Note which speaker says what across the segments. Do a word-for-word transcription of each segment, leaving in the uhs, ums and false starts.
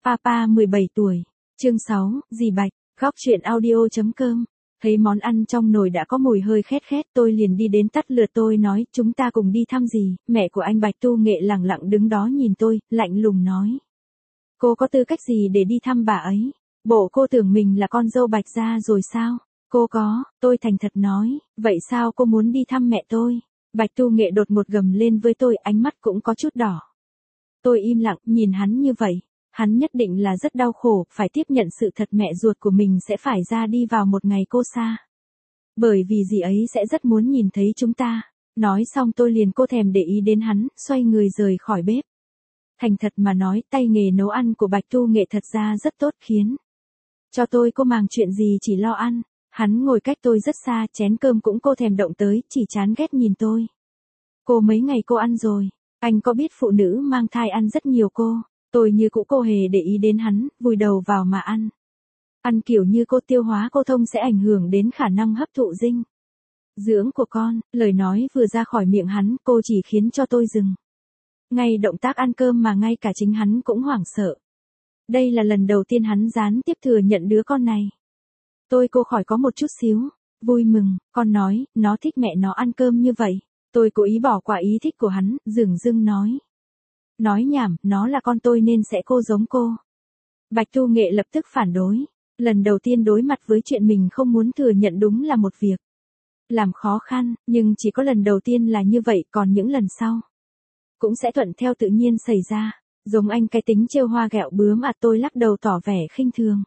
Speaker 1: Papa mười bảy tuổi. Chương sáu, dì Bạch, góc chuyện audio chấm com. Thấy món ăn trong nồi đã có mùi hơi khét khét, tôi liền đi đến tắt lửa. Tôi nói, chúng ta cùng đi thăm dì. Mẹ của anh Bạch Tu Nghệ lẳng lặng đứng đó nhìn tôi, lạnh lùng nói. Cô có tư cách gì để đi thăm bà ấy? Bộ cô tưởng mình là con dâu Bạch gia rồi sao? Cô có, tôi thành thật nói, vậy sao cô muốn đi thăm mẹ tôi? Bạch Tu Nghệ đột ngột gầm lên với tôi, ánh mắt cũng có chút đỏ. Tôi im lặng, nhìn hắn như vậy. Hắn nhất định là rất đau khổ, phải tiếp nhận sự thật mẹ ruột của mình sẽ phải ra đi vào một ngày cô xa. Bởi vì dì ấy sẽ rất muốn nhìn thấy chúng ta. Nói xong tôi liền cô thèm để ý đến hắn, xoay người rời khỏi bếp. Thành thật mà nói, tay nghề nấu ăn của Bạch Tu Nghệ thật ra rất tốt, khiến cho tôi cô màng chuyện gì chỉ lo ăn. Hắn ngồi cách tôi rất xa, chén cơm cũng cô thèm động tới, chỉ chán ghét nhìn tôi. Cô mấy ngày cô ăn rồi, anh có biết phụ nữ mang thai ăn rất nhiều cô. Tôi như cũ cô hề để ý đến hắn, vùi đầu vào mà ăn. Ăn kiểu như cô tiêu hóa cô thông sẽ ảnh hưởng đến khả năng hấp thụ dinh dưỡng của con. Lời nói vừa ra khỏi miệng hắn, cô chỉ khiến cho tôi dừng ngay động tác ăn cơm mà ngay cả chính hắn cũng hoảng sợ. Đây là lần đầu tiên hắn gián tiếp thừa nhận đứa con này. Tôi cô khỏi có một chút xíu vui mừng, con nói, nó thích mẹ nó ăn cơm như vậy. Tôi cố ý bỏ qua ý thích của hắn, dửng dưng nói. Nói nhảm, nó là con tôi nên sẽ cô giống cô. Bạch Tu Nghệ lập tức phản đối. Lần đầu tiên đối mặt với chuyện mình không muốn thừa nhận đúng là một việc làm khó khăn, nhưng chỉ có lần đầu tiên là như vậy, còn những lần sau cũng sẽ thuận theo tự nhiên xảy ra. Giống anh cái tính trêu hoa ghẹo bướm à? Tôi lắc đầu tỏ vẻ khinh thường.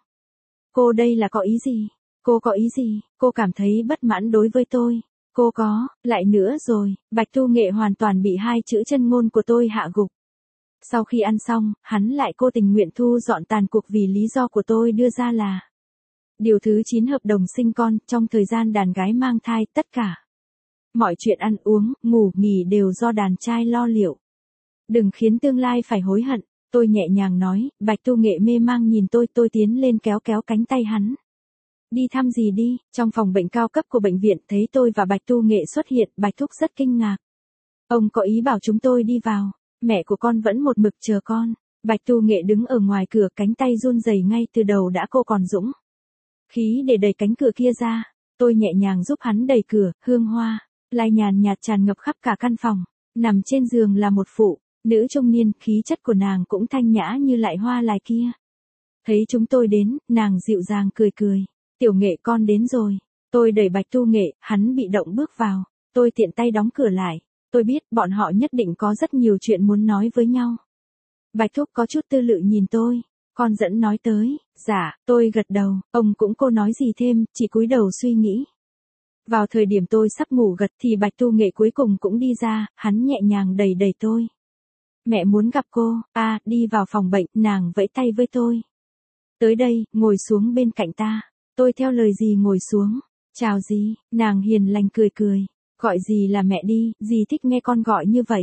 Speaker 1: Cô đây là có ý gì? Cô có ý gì? Cô cảm thấy bất mãn đối với tôi. Cô có, lại nữa rồi. Bạch Tu Nghệ hoàn toàn bị hai chữ chân ngôn của tôi hạ gục. Sau khi ăn xong, hắn lại cô tình nguyện thu dọn tàn cuộc vì lý do của tôi đưa ra là điều thứ chín hợp đồng sinh con. Trong thời gian đàn gái mang thai, tất cả mọi chuyện ăn uống, ngủ nghỉ đều do đàn trai lo liệu. Đừng khiến tương lai phải hối hận. Tôi nhẹ nhàng nói. Bạch Tu Nghệ mê mang nhìn tôi, tôi tiến lên kéo kéo cánh tay hắn. Đi thăm gì đi? Trong phòng bệnh cao cấp của bệnh viện, thấy tôi và Bạch Tu Nghệ xuất hiện, Bạch Thúc rất kinh ngạc. Ông có ý bảo chúng tôi đi vào. Mẹ của con vẫn một mực chờ con. Bạch Tu Nghệ đứng ở ngoài cửa, cánh tay run rẩy, ngay từ đầu đã cô còn dũng khí để đẩy cánh cửa kia ra. Tôi nhẹ nhàng giúp hắn đẩy cửa, hương hoa lai nhàn nhạt tràn ngập khắp cả căn phòng. Nằm trên giường là một phụ nữ trung niên, khí chất của nàng cũng thanh nhã như lại hoa lai kia. Thấy chúng tôi đến, nàng dịu dàng cười cười. Tiểu Nghệ con đến rồi. Tôi đẩy Bạch Tu Nghệ, hắn bị động bước vào. Tôi tiện tay đóng cửa lại. Tôi biết bọn họ nhất định có rất nhiều chuyện muốn nói với nhau. Bạch Thúc có chút tư lự nhìn tôi. Con dẫn nói tới. Dạ, tôi gật đầu. Ông cũng cô nói gì thêm, chỉ cúi đầu suy nghĩ. Vào thời điểm tôi sắp ngủ gật thì Bạch Tu Nghệ cuối cùng cũng đi ra, hắn nhẹ nhàng đẩy đẩy tôi. Mẹ muốn gặp cô. À, đi vào phòng bệnh, nàng vẫy tay với tôi. Tới đây, ngồi xuống bên cạnh ta. Tôi theo lời dì ngồi xuống. Chào dì, nàng hiền lành cười cười. Gọi dì là mẹ đi, dì thích nghe con gọi như vậy.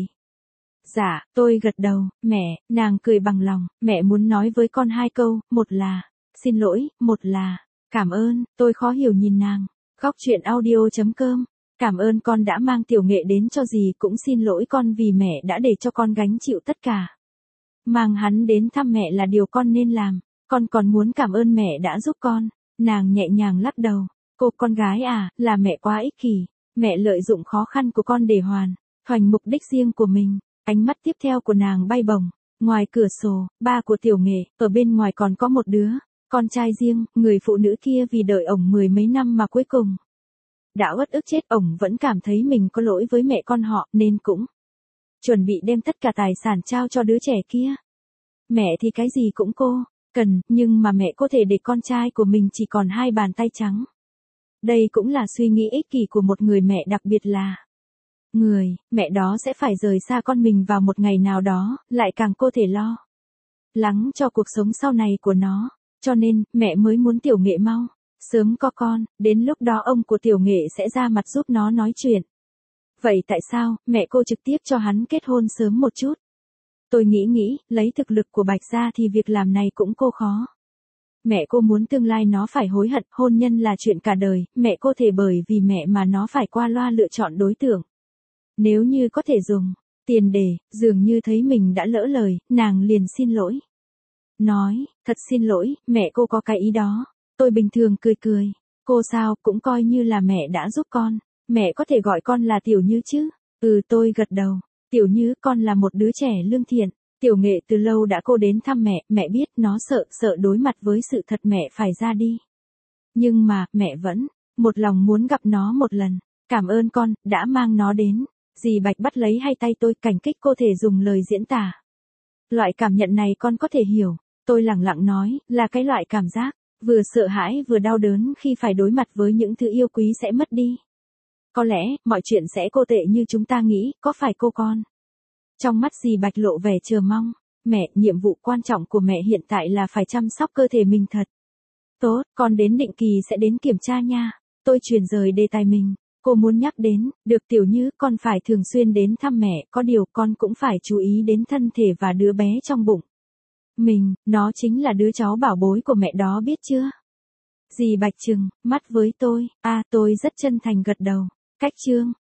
Speaker 1: Dạ, tôi gật đầu. Mẹ, nàng cười bằng lòng. Mẹ muốn nói với con hai câu, một là xin lỗi, một là cảm ơn. Tôi khó hiểu nhìn nàng. Góc chuyện audio chấm com. Cảm ơn con đã mang Tiểu Nghệ đến cho dì, cũng xin lỗi con vì mẹ đã để cho con gánh chịu tất cả. Mang hắn đến thăm mẹ là điều con nên làm. Con còn muốn cảm ơn mẹ đã giúp con. Nàng nhẹ nhàng lắc đầu. Cô con gái à, là mẹ quá ích kỷ. Mẹ lợi dụng khó khăn của con để hoàn thành mục đích riêng của mình. Ánh mắt tiếp theo của nàng bay bổng. Ngoài cửa sổ, ba của Tiểu Nghệ, ở bên ngoài còn có một đứa con trai riêng. Người phụ nữ kia vì đợi ổng mười mấy năm mà cuối cùng đã uất ức chết. Ổng vẫn cảm thấy mình có lỗi với mẹ con họ, nên cũng chuẩn bị đem tất cả tài sản trao cho đứa trẻ kia. Mẹ thì cái gì cũng cô cần, nhưng mà mẹ có thể để con trai của mình chỉ còn hai bàn tay trắng. Đây cũng là suy nghĩ ích kỷ của một người mẹ, đặc biệt là người mẹ đó sẽ phải rời xa con mình vào một ngày nào đó, lại càng cô thể lo lắng cho cuộc sống sau này của nó. Cho nên, mẹ mới muốn Tiểu Nghệ mau sớm có con, đến lúc đó ông của Tiểu Nghệ sẽ ra mặt giúp nó nói chuyện. Vậy tại sao, mẹ cô trực tiếp cho hắn kết hôn sớm một chút? Tôi nghĩ nghĩ, lấy thực lực của Bạch gia thì việc làm này cũng cô khó. Mẹ cô muốn tương lai nó phải hối hận, hôn nhân là chuyện cả đời, mẹ cô thể bởi vì mẹ mà nó phải qua loa lựa chọn đối tượng. Nếu như có thể dùng tiền để, dường như thấy mình đã lỡ lời, nàng liền xin lỗi. nói, thật xin lỗi, mẹ cô có cái ý đó. Tôi bình thường cười cười, cô sao, cũng coi như là mẹ đã giúp con. Mẹ có thể gọi con là Tiểu Như chứ? Ừ, tôi gật đầu. Tiểu Như, con là một đứa trẻ lương thiện. Tiểu Nghệ từ lâu đã cô đến thăm mẹ, mẹ biết nó sợ, sợ đối mặt với sự thật mẹ phải ra đi. Nhưng mà, mẹ vẫn, một lòng muốn gặp nó một lần. Cảm ơn con, đã mang nó đến. Dì Bạch bắt lấy hai tay tôi, cảnh kích cô thể dùng lời diễn tả. Loại cảm nhận này con có thể hiểu. Tôi lẳng lặng nói, là cái loại cảm giác, vừa sợ hãi vừa đau đớn khi phải đối mặt với những thứ yêu quý sẽ mất đi. Có lẽ, mọi chuyện sẽ cô tệ như chúng ta nghĩ, có phải cô con? Trong mắt dì Bạch lộ vẻ chờ mong. Mẹ, nhiệm vụ quan trọng của mẹ hiện tại là phải chăm sóc cơ thể mình thật tốt, con đến định kỳ sẽ đến kiểm tra nha. Tôi chuyển rời đề tài mình. Cô muốn nhắc đến, được Tiểu Như, con phải thường xuyên đến thăm mẹ, có điều con cũng phải chú ý đến thân thể và đứa bé trong bụng mình, nó chính là đứa cháu bảo bối của mẹ đó biết chưa? Dì Bạch trừng mắt với tôi, a tôi rất chân thành gật đầu. Cách chương